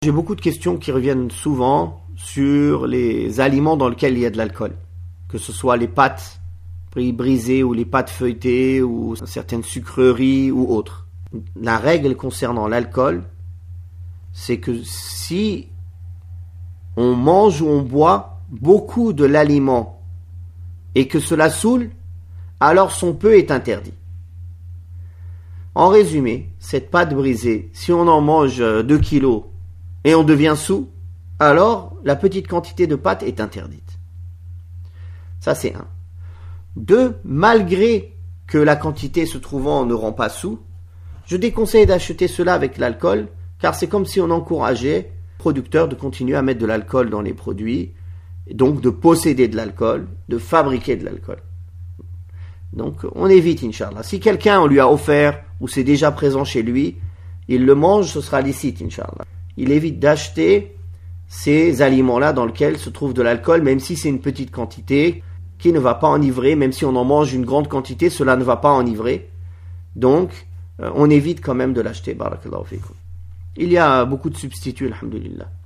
J'ai beaucoup de questions qui reviennent souvent sur les aliments dans lesquels il y a de l'alcool. Que ce soit les pâtes brisées ou les pâtes feuilletées ou certaines sucreries ou autres. La règle concernant l'alcool, c'est que si on mange ou on boit beaucoup de l'aliment et que cela saoule, alors son peu est interdit. En résumé, cette pâte brisée, si on en mange 2 kilos et on devient saoul, alors la petite quantité de pâte est interdite. Ça c'est 1. 2, malgré que la quantité se trouvant ne rend pas saoul, je déconseille d'acheter cela avec l'alcool, car c'est comme si on encourageait les producteurs de continuer à mettre de l'alcool dans les produits, et donc de posséder de l'alcool, de fabriquer de l'alcool. Donc on évite, Inch'Allah. Si quelqu'un on lui a offert, ou c'est déjà présent chez lui, il le mange, ce sera licite, Inch'Allah. Il évite d'acheter ces aliments-là dans lesquels se trouve de l'alcool, même si c'est une petite quantité, qui ne va pas enivrer, même si on en mange une grande quantité, cela ne va pas enivrer. Donc, on évite quand même de l'acheter, barakallahu fikum. Il y a beaucoup de substituts, alhamdulillah.